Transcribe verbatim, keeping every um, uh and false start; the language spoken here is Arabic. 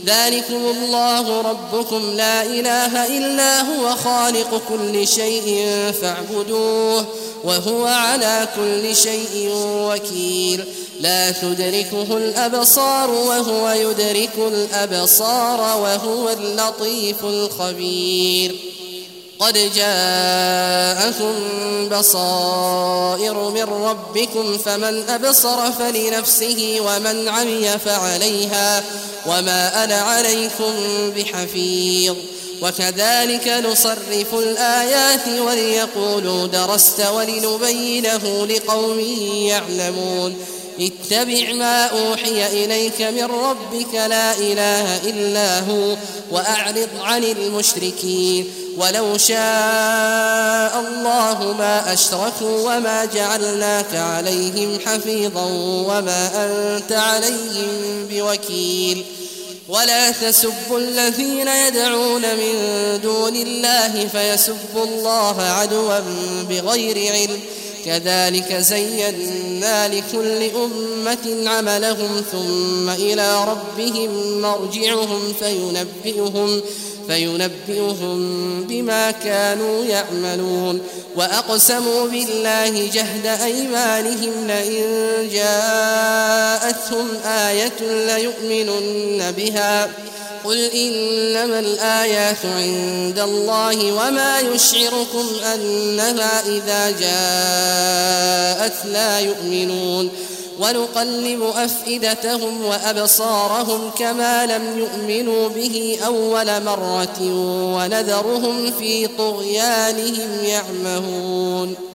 ذلكم الله ربكم لا إله إلا هو خالق كل شيء فاعبدوه وهو على كل شيء وكيل لا تدركه الأبصار وهو يدرك الأبصار وهو اللطيف الخبير قد جاءكم بصائر من ربكم فمن أبصر فلنفسه ومن عمي فعليها وما أنا عليكم بحفيظ وكذلك نصرف الآيات وليقولوا درست ولنبينه لقوم يعلمون اتبع ما أوحي إليك من ربك لا إله إلا هو وأعرض عن المشركين ولو شاء الله ما أشركوا وما جعلناك عليهم حفيظا وما أنت عليهم بوكيل ولا تسبوا الذين يدعون من دون الله فيسبوا الله عدوا بغير علم كذلك زينا لكل أمة عملهم ثم إلى ربهم مرجعهم فينبئهم فينبئهم بما كانوا يعملون وأقسموا بالله جهد أيمانهم لئن جاءتهم آية ليؤمنن بها قل إنما الآيات عند الله وما يشعركم أنها إذا جاءت لا يؤمنون ونقلب أفئدتهم وأبصارهم كما لم يؤمنوا به أول مرة ونذرهم في طغيانهم يعمهون.